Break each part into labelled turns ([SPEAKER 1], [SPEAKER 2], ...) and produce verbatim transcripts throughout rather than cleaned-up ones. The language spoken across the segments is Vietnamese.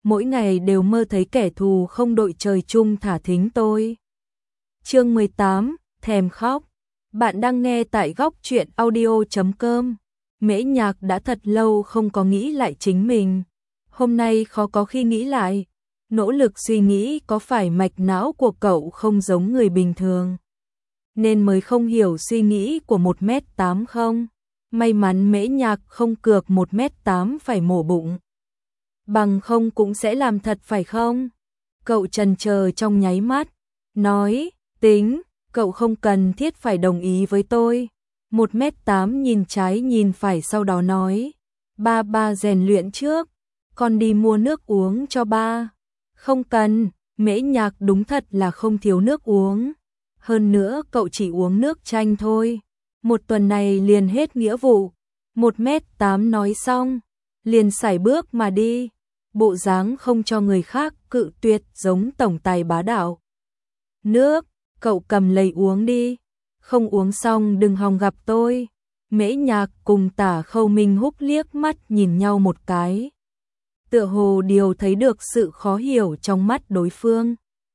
[SPEAKER 1] mỗi ngày đều mơ thấy kẻ thù không đội trời chung thả thính tôi. Chương mười tám, thèm khóc. Bạn đang nghe tại góc truyện audio chấm com. Mễ Nhạc đã thật lâu không có nghĩ lại chính mình. Hôm nay khó có khi nghĩ lại. Nỗ lực suy nghĩ có phải mạch não của cậu không giống người bình thường, nên mới không hiểu suy nghĩ của một mét tám không? May mắn Mễ Nhạc không cược một mét tám phải mổ bụng. Bằng không cũng sẽ làm thật phải không? Cậu chần chờ trong nháy mắt, nói, tính, cậu không cần thiết phải đồng ý với tôi. Một mét tám nhìn trái nhìn phải sau đó nói, ba ba rèn luyện trước, con đi mua nước uống cho ba. Không cần, Mễ Nhạc đúng thật là không thiếu nước uống. Hơn nữa cậu chỉ uống nước chanh thôi. Một tuần này liền hết nghĩa vụ. Một mét tám nói xong, liền sải bước mà đi. Bộ dáng không cho người khác cự tuyệt giống tổng tài bá đạo. Nước, cậu cầm lấy uống đi. Không uống xong đừng hòng gặp tôi. Mễ Nhạc cùng Tả Khâu Minh Húc liếc mắt nhìn nhau một cái. Tựa hồ điều thấy được sự khó hiểu trong mắt đối phương.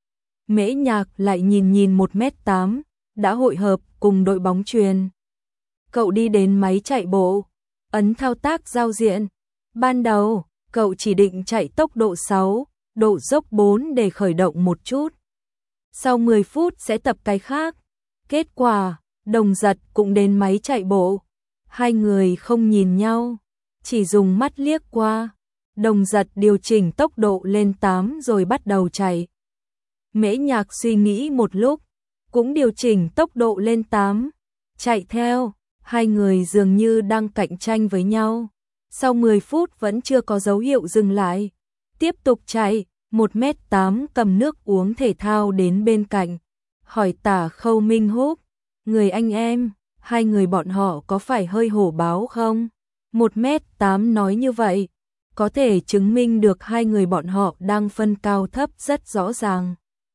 [SPEAKER 1] Mễ Nhạc lại nhìn nhìn một mét tám, đã hội hợp cùng đội bóng chuyền. Cậu đi đến máy chạy bộ, ấn thao tác giao diện. Ban đầu, cậu chỉ định chạy tốc độ sáu, độ dốc bốn để khởi động một chút. Sau mười phút sẽ tập cái khác. Kết quả, Đồng Giật cũng đến máy chạy bộ. Hai người không nhìn nhau, chỉ dùng mắt liếc qua. Đồng Giật điều chỉnh tốc độ lên tám rồi bắt đầu chạy. Mễ Nhạc suy nghĩ một lúc, cũng điều chỉnh tốc độ lên tám, chạy theo. Hai người dường như đang cạnh tranh với nhau. Sau mười phút vẫn chưa có dấu hiệu dừng lại. Tiếp tục chạy, một mét tám cầm nước uống thể thao đến bên cạnh. Hỏi Tả Khâu Minh Húc, người anh em, hai người bọn họ có phải hơi hổ báo không? một mét tám nói như vậy, có thể chứng minh được hai người bọn họ đang phân cao thấp rất rõ ràng.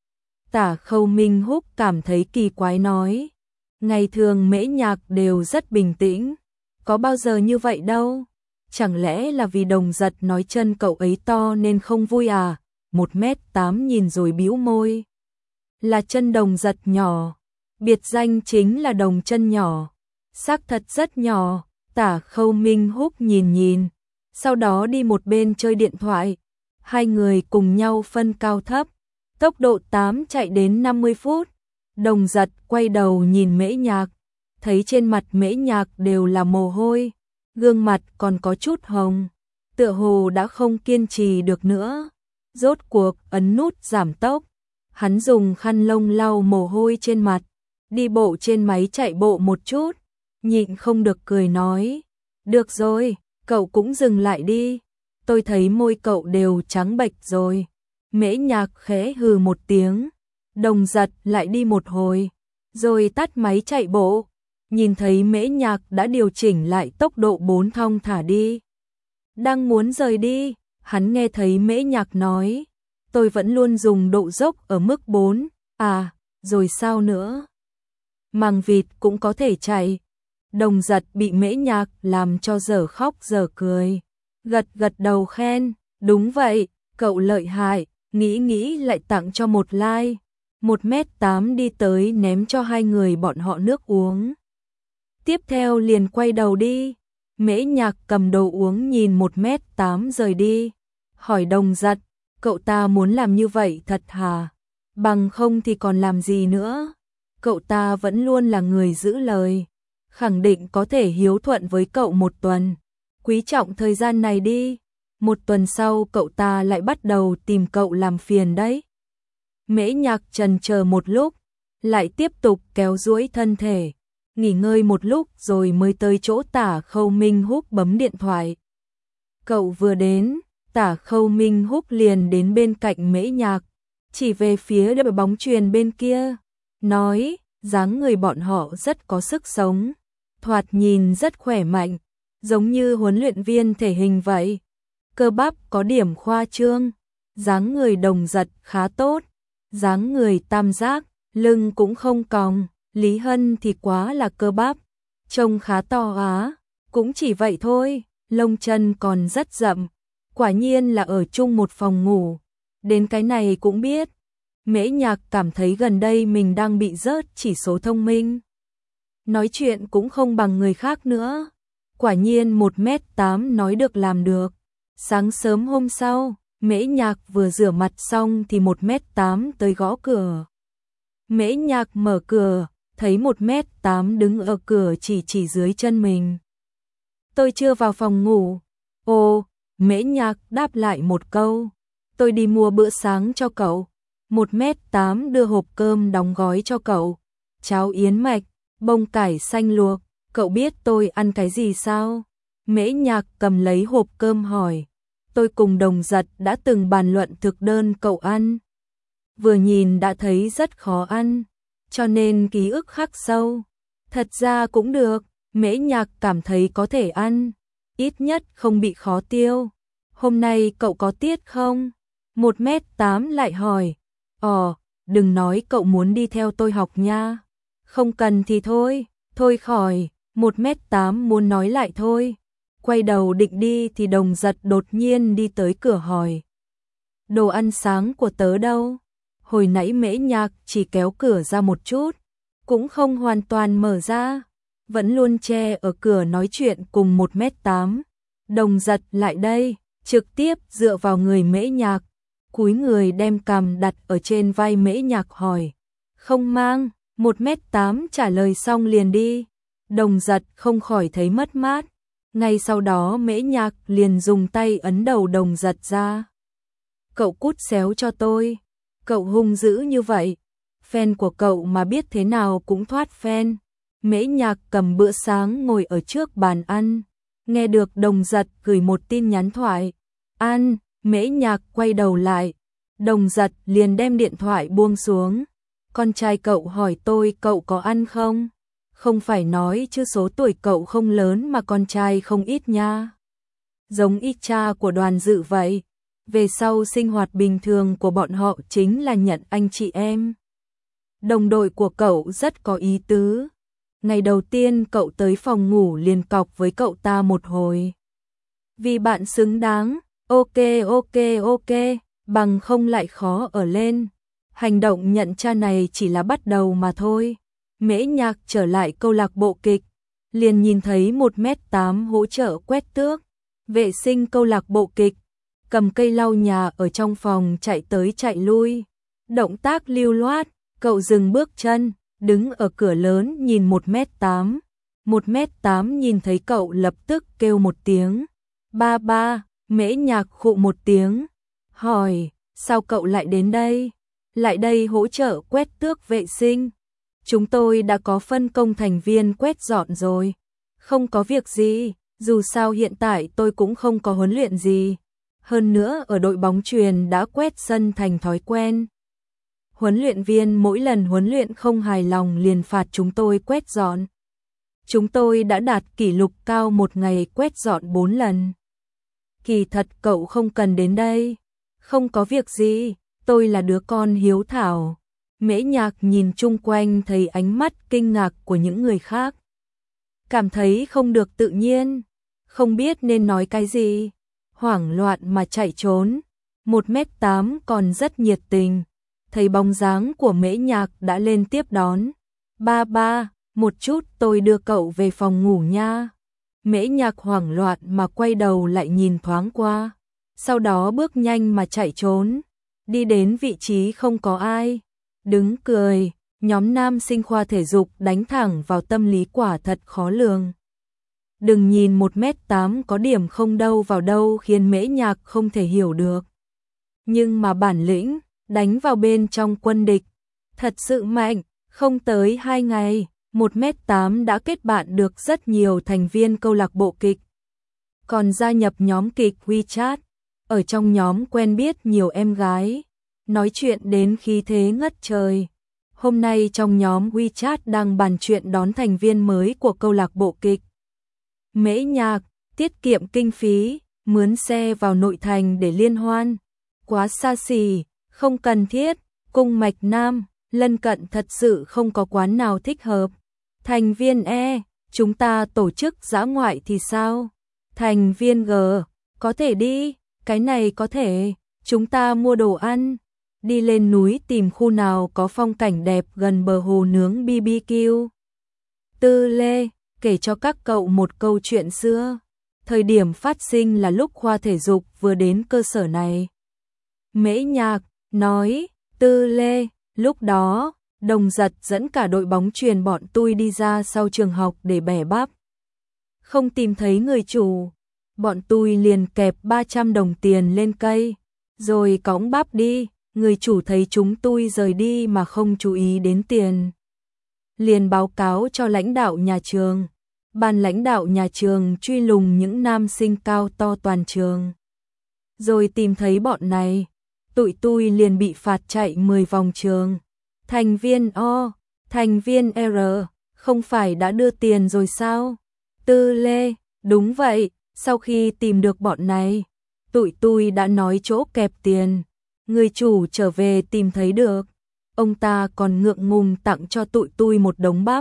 [SPEAKER 1] Tả Khâu Minh Húc cảm thấy kỳ quái nói, ngày thường Mễ Nhạc đều rất bình tĩnh, có bao giờ như vậy đâu. Chẳng lẽ là vì Đồng Giật nói chân cậu ấy to nên không vui à? một mét tám nhìn rồi bĩu môi. Là chân Đồng Giật nhỏ, biệt danh chính là Đồng chân nhỏ, xác thật rất nhỏ. Tả Khâu Minh Húc nhìn nhìn, sau đó đi một bên chơi điện thoại. Hai người cùng nhau phân cao thấp, tốc độ tám chạy đến năm mươi phút. Đồng Giật quay đầu nhìn Mễ Nhạc, thấy trên mặt Mễ Nhạc đều là mồ hôi, gương mặt còn có chút hồng, tựa hồ đã không kiên trì được nữa. Rốt cuộc ấn nút giảm tốc, hắn dùng khăn lông lau mồ hôi trên mặt, đi bộ trên máy chạy bộ một chút, nhịn không được cười nói, được rồi, cậu cũng dừng lại đi, tôi thấy môi cậu đều trắng bệch rồi. Mễ Nhạc khẽ hừ một tiếng. Đồng Giật lại đi một hồi, rồi tắt máy chạy bộ. Nhìn thấy Mễ Nhạc đã điều chỉnh lại tốc độ bốn thong thả đi. Đang muốn rời đi, hắn nghe thấy Mễ Nhạc nói, tôi vẫn luôn dùng độ dốc ở mức bốn, à, rồi sao nữa? Màng vịt cũng có thể chạy. Đồng Giật bị Mễ Nhạc làm cho dở khóc dở cười. Gật gật đầu khen, đúng vậy, cậu lợi hại, nghĩ nghĩ lại tặng cho một like. một mét tám đi tới ném cho hai người bọn họ nước uống. Tiếp theo liền quay đầu đi. Mễ Nhạc cầm đồ uống nhìn một mét tám rời đi. Hỏi Đồng Giật, cậu ta muốn làm như vậy thật hả? Bằng không thì còn làm gì nữa? Cậu ta vẫn luôn là người giữ lời, khẳng định có thể hiếu thuận với cậu một tuần. Quý trọng thời gian này đi. Một tuần sau cậu ta lại bắt đầu tìm cậu làm phiền đấy. Mễ Nhạc chần chờ một lúc, lại tiếp tục kéo duỗi thân thể, nghỉ ngơi một lúc rồi mới tới chỗ Tả Khâu Minh Húc bấm điện thoại. Cậu vừa đến, Tả Khâu Minh Húc liền đến bên cạnh Mễ Nhạc, chỉ về phía đội bóng chuyền bên kia, nói, dáng người bọn họ rất có sức sống, thoạt nhìn rất khỏe mạnh, giống như huấn luyện viên thể hình vậy. Cơ bắp có điểm khoa trương, dáng người Đồng Giật khá tốt, dáng người tam giác, lưng cũng không còng. Lý Hân thì quá là cơ bắp, trông khá to á, cũng chỉ vậy thôi, lông chân còn rất rậm, Quả nhiên là ở chung một phòng ngủ. Đến cái này cũng biết. Mễ Nhạc cảm thấy gần đây mình đang bị rớt chỉ số thông minh. Nói chuyện cũng không bằng người khác nữa. Quả nhiên một mét tám nói được làm được. Sáng sớm hôm sau, Mễ Nhạc vừa rửa mặt xong thì một mét tám tới gõ cửa. Mễ Nhạc mở cửa, thấy một mét tám đứng ở cửa chỉ chỉ dưới chân mình. Tôi chưa vào phòng ngủ. Ồ, Mễ Nhạc đáp lại một câu. Tôi đi mua bữa sáng cho cậu. một mét tám đưa hộp cơm đóng gói cho cậu. Cháo yến mạch, bông cải xanh luộc. Cậu biết tôi ăn cái gì sao? Mễ Nhạc cầm lấy hộp cơm hỏi. Tôi cùng Đồng Giật đã từng bàn luận thực đơn cậu ăn. Vừa nhìn đã thấy rất khó ăn, cho nên ký ức khắc sâu. Thật ra cũng được, Mễ Nhạc cảm thấy có thể ăn, ít nhất không bị khó tiêu. Hôm nay cậu có tiết không? một mét tám lại hỏi. Ồ, đừng nói cậu muốn đi theo tôi học nha. Không cần thì thôi, thôi khỏi. một mét tám muốn nói lại thôi. Quay đầu định đi thì Đồng Giật đột nhiên đi tới cửa hỏi. Đồ ăn sáng của tớ đâu? Hồi nãy Mễ Nhạc chỉ kéo cửa ra một chút, cũng không hoàn toàn mở ra, vẫn luôn che ở cửa nói chuyện cùng một mét tám. Đồng Giật lại đây, trực tiếp dựa vào người Mễ Nhạc, cúi người đem cằm đặt ở trên vai Mễ Nhạc hỏi. Không mang, một mét tám trả lời xong liền đi. Đồng Giật không khỏi thấy mất mát. Ngay sau đó Mễ Nhạc liền dùng tay ấn đầu Đồng Giật ra. Cậu cút xéo cho tôi. Cậu hung dữ như vậy. Fan của cậu mà biết thế nào cũng thoát fan. Mễ Nhạc cầm bữa sáng ngồi ở trước bàn ăn. Nghe được Đồng Giật gửi một tin nhắn thoại. Ăn, Mễ Nhạc quay đầu lại. Đồng Giật liền đem điện thoại buông xuống. Con trai cậu hỏi tôi cậu có ăn không? Không phải nói chứ số tuổi cậu không lớn mà con trai không ít nha. Giống y cha của Đoàn Dự vậy. Về sau sinh hoạt bình thường của bọn họ chính là nhận anh chị em. Đồng đội của cậu rất có ý tứ. Ngày đầu tiên cậu tới phòng ngủ liền cọc với cậu ta một hồi. Vì bạn xứng đáng, ok ok ok, bằng không lại khó ở lên. Hành động nhận cha này chỉ là bắt đầu mà thôi. Mễ Nhạc trở lại câu lạc bộ kịch, liền nhìn thấy một mét tám hỗ trợ quét tước, vệ sinh câu lạc bộ kịch, cầm cây lau nhà ở trong phòng chạy tới chạy lui. Động tác lưu loát, cậu dừng bước chân, đứng ở cửa lớn nhìn một mét tám. một mét tám nhìn thấy cậu lập tức kêu một tiếng. Ba ba, Mễ Nhạc khụ một tiếng, hỏi, sao cậu lại đến đây? Lại đây hỗ trợ quét tước vệ sinh. Chúng tôi đã có phân công thành viên quét dọn rồi. Không có việc gì, dù sao hiện tại tôi cũng không có huấn luyện gì. Hơn nữa ở đội bóng chuyền đã quét sân thành thói quen. Huấn luyện viên mỗi lần huấn luyện không hài lòng liền phạt chúng tôi quét dọn. Chúng tôi đã đạt kỷ lục cao một ngày quét dọn bốn lần. Kỳ thật cậu không cần đến đây. Không có việc gì, tôi là đứa con hiếu thảo. Mễ Nhạc nhìn chung quanh thấy ánh mắt kinh ngạc của những người khác. Cảm thấy không được tự nhiên, không biết nên nói cái gì. Hoảng loạn mà chạy trốn. một mét tám còn rất nhiệt tình. Thấy bóng dáng của Mễ Nhạc đã lên tiếp đón. Ba ba, một chút tôi đưa cậu về phòng ngủ nha. Mễ Nhạc hoảng loạn mà quay đầu lại nhìn thoáng qua. Sau đó bước nhanh mà chạy trốn. Đi đến vị trí không có ai. Đứng cười, nhóm nam sinh khoa thể dục đánh thẳng vào tâm lý quả thật khó lường. Đừng nhìn một mét tám có điểm không đâu vào đâu khiến Mễ Nhạc không thể hiểu được. Nhưng mà bản lĩnh, đánh vào bên trong quân địch, thật sự mạnh, không tới hai ngày, một mét tám đã kết bạn được rất nhiều thành viên câu lạc bộ kịch. Còn gia nhập nhóm kịch WeChat, ở trong nhóm quen biết nhiều em gái, nói chuyện đến khí thế ngất trời. Hôm nay trong nhóm WeChat đang bàn chuyện đón thành viên mới của câu lạc bộ kịch. Mễ Nhạc, tiết kiệm kinh phí, mướn xe vào nội thành để liên hoan. Quá xa xỉ, không cần thiết, cung Mạch Nam, lân cận thật sự không có quán nào thích hợp. Thành viên E, chúng ta tổ chức dã ngoại thì sao? Thành viên G, có thể đi, cái này có thể, chúng ta mua đồ ăn, đi lên núi tìm khu nào có phong cảnh đẹp gần bờ hồ nướng bê bê kiu. Tư Lê kể cho các cậu một câu chuyện xưa. Thời điểm phát sinh là lúc khoa thể dục vừa đến cơ sở này. Mễ Nhạc nói, Tư Lê, lúc đó, Đồng Giật dẫn cả đội bóng chuyền bọn tôi đi ra sau trường học để bẻ bắp. Không tìm thấy người chủ, bọn tôi liền kẹp ba trăm đồng tiền lên cây, rồi cõng bắp đi, người chủ thấy chúng tôi rời đi mà không chú ý đến tiền. Liền báo cáo cho lãnh đạo nhà trường. Ban lãnh đạo nhà trường truy lùng những nam sinh cao to toàn trường. Rồi tìm thấy bọn này, tụi tôi liền bị phạt chạy mười vòng trường. Thành viên O, thành viên R, không phải đã đưa tiền rồi sao? Tư Lê, đúng vậy, sau khi tìm được bọn này, tụi tôi đã nói chỗ kẹp tiền. Người chủ trở về tìm thấy được, ông ta còn ngượng ngùng tặng cho tụi tôi một đống bắp.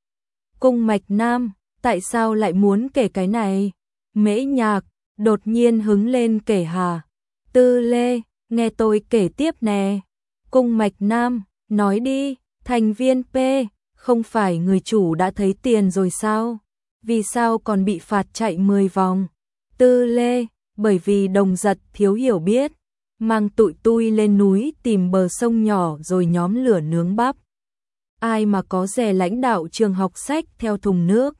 [SPEAKER 1] Cung Mạch Nam, tại sao lại muốn kể cái này? Mễ Nhạc đột nhiên hứng lên kể hả? Tư Lê, nghe tôi kể tiếp nè. Cung Mạch Nam, nói đi, thành viên P, không phải người chủ đã thấy tiền rồi sao? Vì sao còn bị phạt chạy mười vòng? Tư Lê, bởi vì Đồng Giật thiếu hiểu biết, mang tụi tôi lên núi tìm bờ sông nhỏ rồi nhóm lửa nướng bắp. Ai mà có dè lãnh đạo trường học sách theo thùng nước,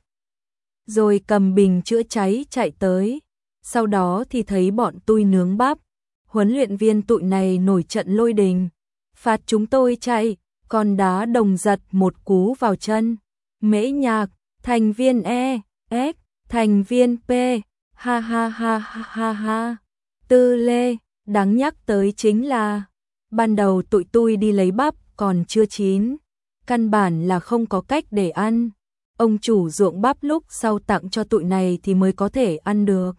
[SPEAKER 1] rồi cầm bình chữa cháy chạy tới. Sau đó thì thấy bọn tôi nướng bắp. Huấn luyện viên tụi này nổi trận lôi đình, phạt chúng tôi chạy, còn đá Đồng Giật một cú vào chân. Mễ Nhạc, thành viên E, S, thành viên P, ha ha ha ha ha ha. Tư Lê, đáng nhắc tới chính là, ban đầu tụi tôi đi lấy bắp còn chưa chín, căn bản là không có cách để ăn. Ông chủ ruộng bắp lúc sau tặng cho tụi này thì mới có thể ăn được.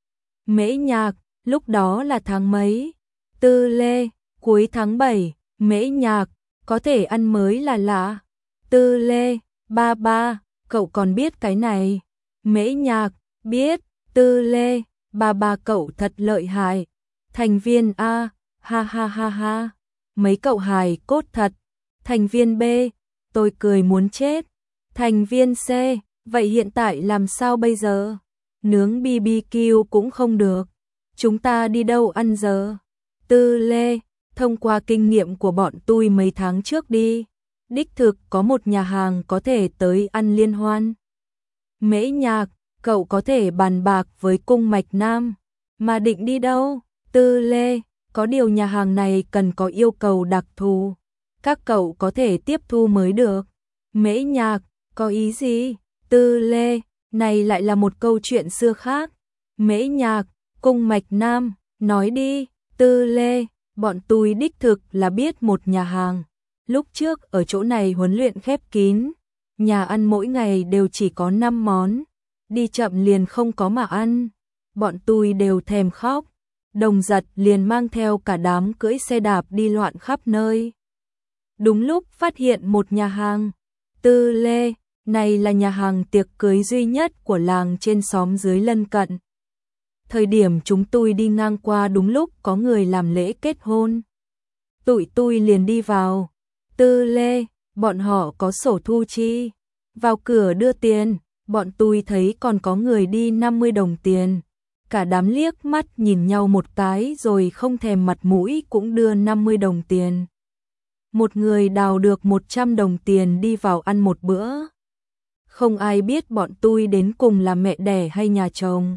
[SPEAKER 1] Mễ Nhạc, lúc đó là tháng mấy? Tư Lê, cuối tháng bảy. Mễ Nhạc, có thể ăn mới là lạ. Tư Lê, ba ba, cậu còn biết cái này? Mễ Nhạc, biết. Tư Lê, ba ba cậu thật lợi hại. Thành viên A, ha ha ha ha, mấy cậu hài cốt thật. Thành viên B, tôi cười muốn chết. Thành viên C, vậy hiện tại làm sao bây giờ? Nướng bê bê kiu cũng không được, chúng ta đi đâu ăn giờ? Tư Lê, thông qua kinh nghiệm của bọn tôi mấy tháng trước đi, đích thực có một nhà hàng có thể tới ăn liên hoan. Mễ Nhạc, cậu có thể bàn bạc với Cung Mạch Nam, mà định đi đâu? Tư Lê, có điều nhà hàng này cần có yêu cầu đặc thù, các cậu có thể tiếp thu mới được. Mễ Nhạc, có ý gì? Tư Lê, này lại là một câu chuyện xưa khác. Mễ Nhạc, Cung Mạch Nam, nói đi. Tư Lê, bọn tôi đích thực là biết một nhà hàng. Lúc trước ở chỗ này huấn luyện khép kín, nhà ăn mỗi ngày đều chỉ có năm món, đi chậm liền không có mà ăn. Bọn tôi đều thèm khóc. Đồng Giật liền mang theo cả đám cưỡi xe đạp đi loạn khắp nơi. Đúng lúc phát hiện một nhà hàng. Tư Lê, này là nhà hàng tiệc cưới duy nhất của làng trên xóm dưới lân cận. Thời điểm chúng tôi đi ngang qua đúng lúc có người làm lễ kết hôn. Tụi tôi liền đi vào. Tư Lê, bọn họ có sổ thu chi. Vào cửa đưa tiền, bọn tôi thấy còn có người đi năm mươi đồng tiền. Cả đám liếc mắt nhìn nhau một cái rồi không thèm mặt mũi cũng đưa năm mươi đồng tiền. Một người đào được một trăm đồng tiền đi vào ăn một bữa. Không ai biết bọn tôi đến cùng là mẹ đẻ hay nhà chồng.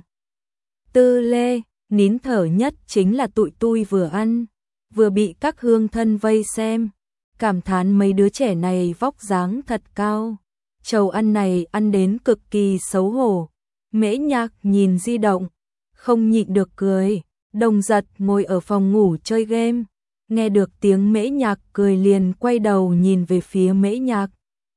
[SPEAKER 1] Tư Lê, nín thở nhất chính là tụi tôi vừa ăn, vừa bị các hương thân vây xem, cảm thán mấy đứa trẻ này vóc dáng thật cao. Chầu ăn này ăn đến cực kỳ xấu hổ. Mễ Nhạc nhìn di động, không nhịn được cười. Đồng Giật ngồi ở phòng ngủ chơi game, nghe được tiếng Mễ Nhạc cười liền quay đầu nhìn về phía Mễ Nhạc.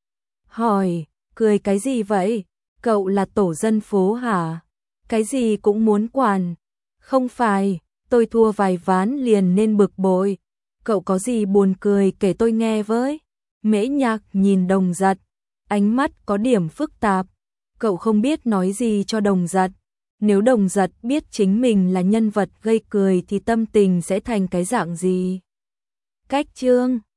[SPEAKER 1] Hỏi, cười cái gì vậy? Cậu là tổ dân phố hả? Cái gì cũng muốn quản. Không phải, tôi thua vài ván liền nên bực bội. Cậu có gì buồn cười kể tôi nghe với. Mễ Nhạc nhìn Đồng Giật, ánh mắt có điểm phức tạp. Cậu không biết nói gì cho Đồng Giật. Nếu Đồng Giật biết chính mình là nhân vật gây cười thì tâm tình sẽ thành cái dạng gì? Cách chương